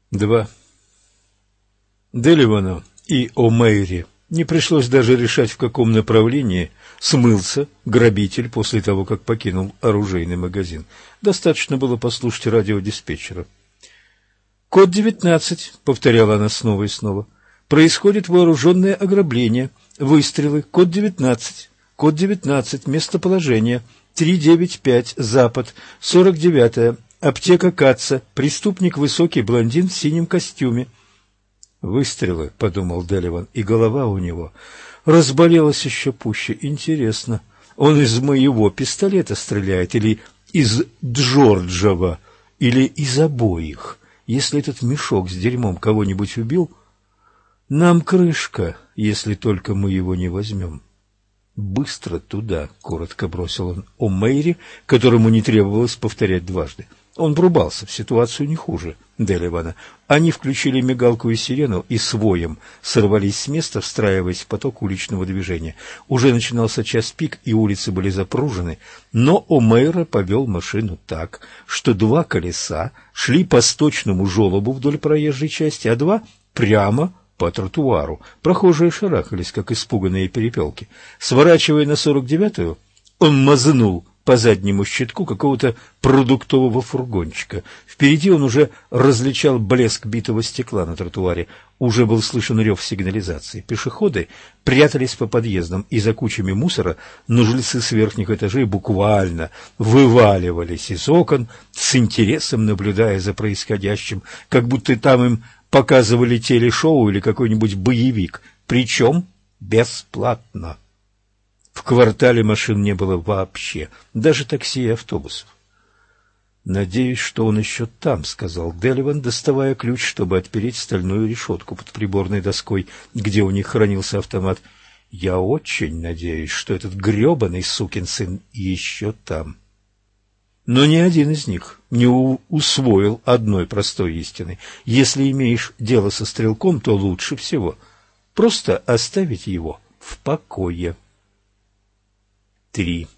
2. Деливану и О'Мейри не пришлось даже решать, в каком направлении смылся грабитель после того, как покинул оружейный магазин. Достаточно было послушать радиодиспетчера. «Код 19», — повторяла она снова и снова. «Происходит вооруженное ограбление. Выстрелы. Код 19. Код 19. Местоположение. 395. Запад. 49-я. Аптека Катца. Преступник высокий блондин в синем костюме». «Выстрелы», — подумал Деливан, и голова у него разболелась еще пуще. Интересно, он из моего пистолета стреляет или из Джорджова, или из обоих? Если этот мешок с дерьмом кого-нибудь убил, нам крышка, если только мы его не возьмем. «Быстро туда», — коротко бросил он О'Мейри, которому не требовалось повторять дважды. Он врубался в ситуацию не хуже Деливана. Они включили мигалку и сирену и с воем сорвались с места, встраиваясь в поток уличного движения. Уже начинался час пик, и улицы были запружены, но О'Мейри повел машину так, что 2 колеса шли по сточному желобу вдоль проезжей части, а 2 прямо по тротуару. Прохожие шарахались, как испуганные перепелки. Сворачивая на 49-ю, он мазнул по заднему щитку какого-то продуктового фургончика. Впереди он уже различал блеск битого стекла на тротуаре. Уже был слышен рев сигнализации. Пешеходы прятались по подъездам, и за кучами мусора, но жильцы с верхних этажей буквально вываливались из окон, с интересом наблюдая за происходящим, как будто там им показывали телешоу или какой-нибудь боевик, причем бесплатно. В квартале машин не было вообще, даже такси и автобусов. «Надеюсь, что он еще там», — сказал Деливан, доставая ключ, чтобы отпереть стальную решетку под приборной доской, где у них хранился автомат. «Я очень надеюсь, что этот гребаный сукин сын еще там». Но ни один из них не усвоил одной простой истины. Если имеешь дело со стрелком, то лучше всего просто оставить его в покое. 3.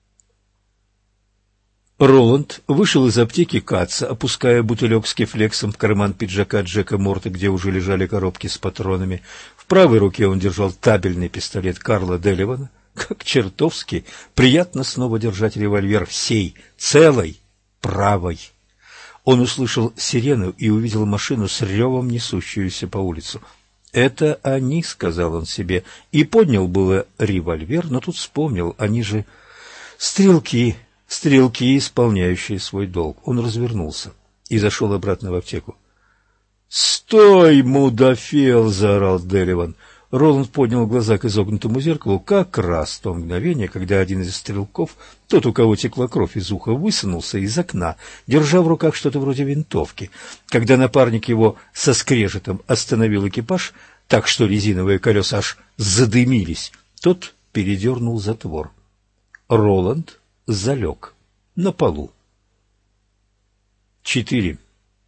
Роланд вышел из аптеки Катца, опуская бутылек с кефлексом в карман пиджака Джека Морта, где уже лежали коробки с патронами. В правой руке он держал табельный пистолет Карла Деливана. Как чертовски приятно снова держать револьвер всей целой правой. Он услышал сирену и увидел машину с ревом, несущуюся по улицу. «Это они», — сказал он себе, и поднял было револьвер, но тут вспомнил, они же стрелки, исполняющие свой долг. Он развернулся и зашел обратно в аптеку. «Стой, мудафел!» — заорал Деливан. Роланд поднял глаза к изогнутому зеркалу как раз в то мгновение, когда один из стрелков, тот, у кого текла кровь из уха, высунулся из окна, держа в руках что-то вроде винтовки. Когда напарник его со скрежетом остановил экипаж, так что резиновые колеса аж задымились, тот передернул затвор. Роланд залег на полу. 4.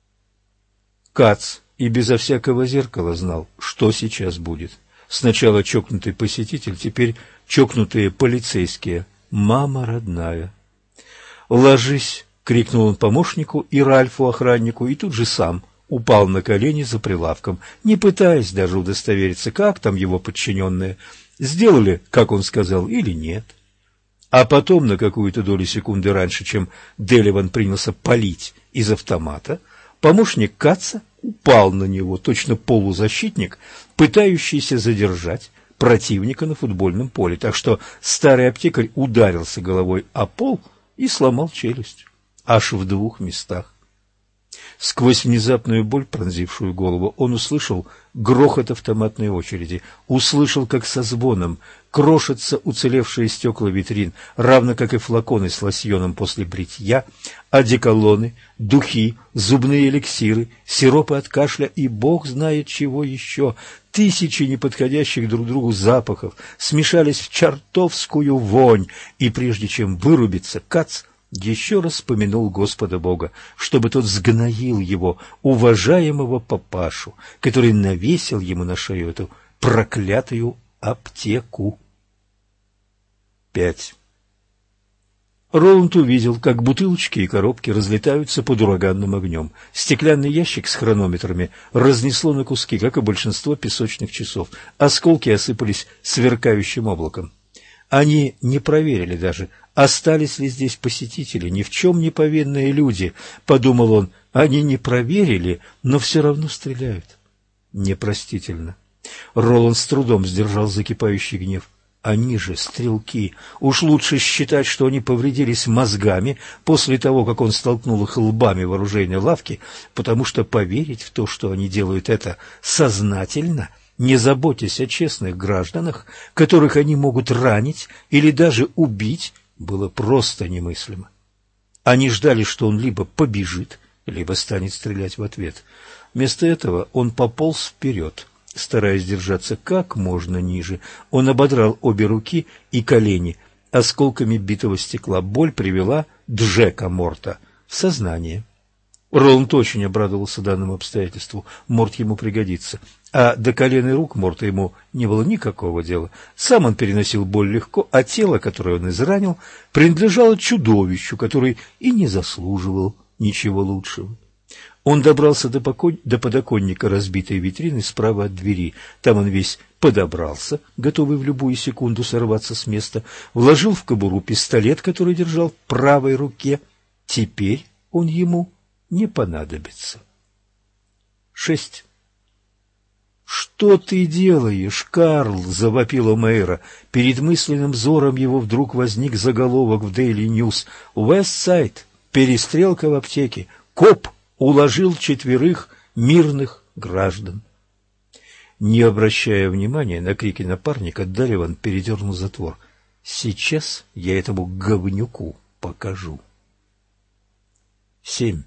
Кац и безо всякого зеркала знал, что сейчас будет. Сначала чокнутый посетитель, теперь чокнутые полицейские. Мама родная. «Ложись!» — крикнул он помощнику и Ральфу-охраннику, и тут же сам упал на колени за прилавком, не пытаясь даже удостовериться, как там его подчиненные, сделали, как он сказал, или нет. А потом, на какую-то долю секунды раньше, чем Деливан принялся палить из автомата, помощник Катца упал на него, точно полузащитник, пытающийся задержать противника на футбольном поле, так что старый аптекарь ударился головой о пол и сломал челюсть, аж в 2 местах. Сквозь внезапную боль, пронзившую голову, он услышал грохот автоматной очереди, услышал, как со звоном крошатся уцелевшие стекла витрин, равно как и флаконы с лосьоном после бритья, одеколоны, духи, зубные эликсиры, сиропы от кашля и бог знает чего еще. Тысячи неподходящих друг другу запахов смешались в чертовскую вонь, и прежде чем вырубиться, Кац еще раз помянул Господа Бога, чтобы тот сгноил его, уважаемого папашу, который навесил ему на шею эту проклятую аптеку. 5. Роланд увидел, как бутылочки и коробки разлетаются под ураганным огнем. Стеклянный ящик с хронометрами разнесло на куски, как и большинство песочных часов. Осколки осыпались сверкающим облаком. Они не проверили даже, остались ли здесь посетители, ни в чем не повинные люди, подумал он. Они не проверили, но все равно стреляют. Непростительно. Роланд с трудом сдержал закипающий гнев. Они же стрелки. Уж лучше считать, что они повредились мозгами после того, как он столкнул их лбами в оружейной лавке, потому что поверить в то, что они делают это сознательно, не заботясь о честных гражданах, которых они могут ранить или даже убить, было просто немыслимо. Они ждали, что он либо побежит, либо станет стрелять в ответ. Вместо этого он пополз вперед, стараясь держаться как можно ниже. Он ободрал обе руки и колени осколками битого стекла. Боль привела Джека Морта в сознание. Роланд очень обрадовался данному обстоятельству. Морт ему пригодится. А до колен и рук Морта ему не было никакого дела. Сам он переносил боль легко, а тело, которое он изранил, принадлежало чудовищу, который и не заслуживал ничего лучшего. Он добрался до подоконника разбитой витрины справа от двери. Там он весь подобрался, готовый в любую секунду сорваться с места, вложил в кобуру пистолет, который держал в правой руке. Теперь он ему не понадобится. 6. «Что ты делаешь, Карл?» — завопила Мэйра. Перед мысленным взором его вдруг возник заголовок в Daily News. «Вестсайд. Перестрелка в аптеке. Коп уложил 4 мирных граждан». Не обращая внимания на крики напарника, Далливан передернул затвор. «Сейчас я этому говнюку покажу». 7.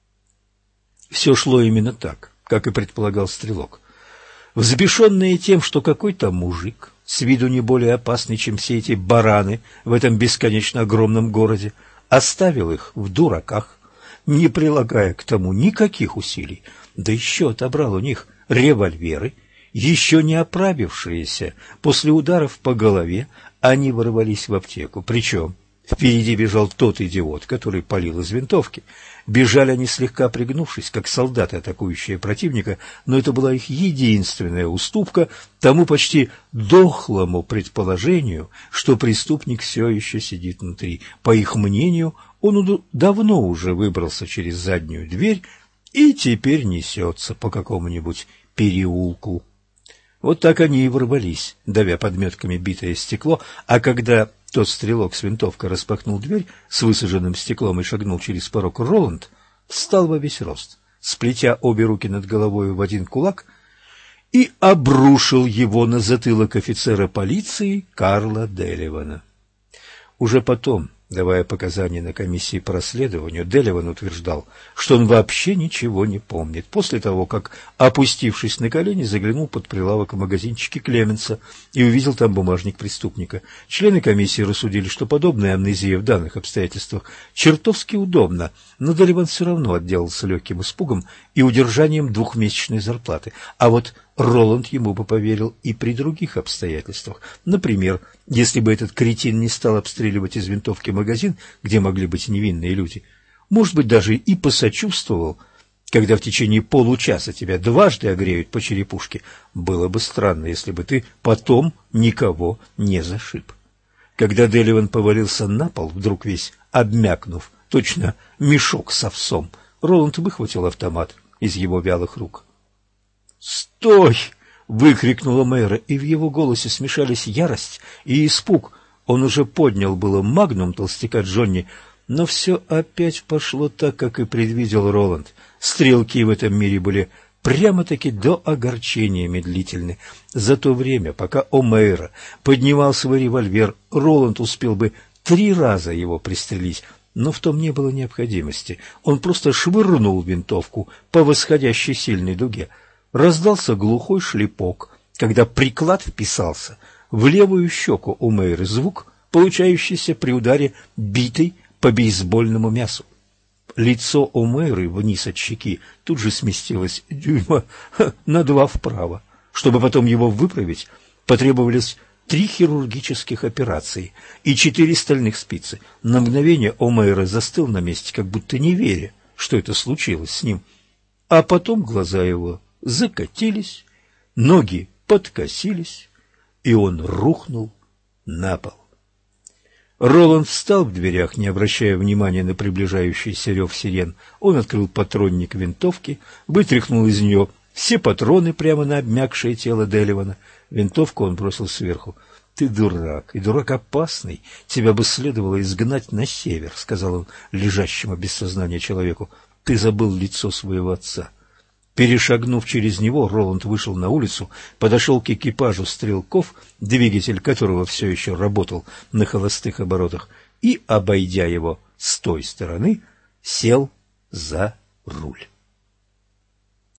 Все шло именно так, как и предполагал стрелок. Взбешенные тем, что какой-то мужик, с виду не более опасный, чем все эти бараны в этом бесконечно огромном городе, оставил их в дураках, не прилагая к тому никаких усилий, да еще отобрал у них револьверы, еще не оправившиеся после ударов по голове, они ворвались в аптеку, причем впереди бежал тот идиот, который палил из винтовки. Бежали они слегка пригнувшись, как солдаты, атакующие противника, но это была их единственная уступка тому почти дохлому предположению, что преступник все еще сидит внутри. По их мнению, он давно уже выбрался через заднюю дверь и теперь несется по какому-нибудь переулку. Вот так они и ворвались, давя подметками битое стекло, а когда тот стрелок с винтовкой распахнул дверь с высаженным стеклом и шагнул через порог, Роланд встал во весь рост, сплетя обе руки над головой в один кулак, и обрушил его на затылок офицера полиции Карла Далливана. Уже потом, давая показания на комиссии по расследованию, Далливан утверждал, что он вообще ничего не помнит, после того, как, опустившись на колени, заглянул под прилавок в магазинчике Клеменса и увидел там бумажник преступника. Члены комиссии рассудили, что подобная амнезия в данных обстоятельствах чертовски удобна, но Далливан все равно отделался легким испугом и удержанием 2-месячной зарплаты. А вот Роланд ему бы поверил и при других обстоятельствах. Например, если бы этот кретин не стал обстреливать из винтовки магазин, где могли быть невинные люди, может быть, даже и посочувствовал, когда в течение получаса тебя дважды огреют по черепушке. Было бы странно, если бы ты потом никого не зашиб. Когда Далливан повалился на пол, вдруг весь обмякнув, точно мешок с овсом, Роланд выхватил автомат из его вялых рук. «Стой!» — выкрикнула Мэйра, и в его голосе смешались ярость и испуг. Он уже поднял было магнум толстяка Джонни, но все опять пошло так, как и предвидел Роланд. Стрелки в этом мире были прямо-таки до огорчения медлительны. За то время, пока О'Мейра поднимал свой револьвер, Роланд успел бы 3 раза его пристрелить, но в том не было необходимости. Он просто швырнул винтовку по восходящей сильной дуге. Раздался глухой шлепок, когда приклад вписался в левую щеку у Мэйры, звук, получающийся при ударе битой по бейсбольному мясу. Лицо у Мэйры вниз от щеки тут же сместилось дюйма на 2 вправо. Чтобы потом его выправить, потребовались 3 хирургических операции и 4 стальных спицы. На мгновение Омейра застыл на месте, как будто не веря, что это случилось с ним. А потом глаза его закатились, ноги подкосились, и он рухнул на пол. Роланд встал в дверях, не обращая внимания на приближающийся рев сирен. Он открыл патронник винтовки, вытряхнул из нее все патроны прямо на обмякшее тело Деливана. Винтовку он бросил сверху. — Ты дурак, и дурак опасный. Тебя бы следовало изгнать на север, — сказал он лежащему без сознания человеку. — Ты забыл лицо своего отца. Перешагнув через него, Роланд вышел на улицу, подошел к экипажу стрелков, двигатель которого все еще работал на холостых оборотах, и, обойдя его с той стороны, сел за руль.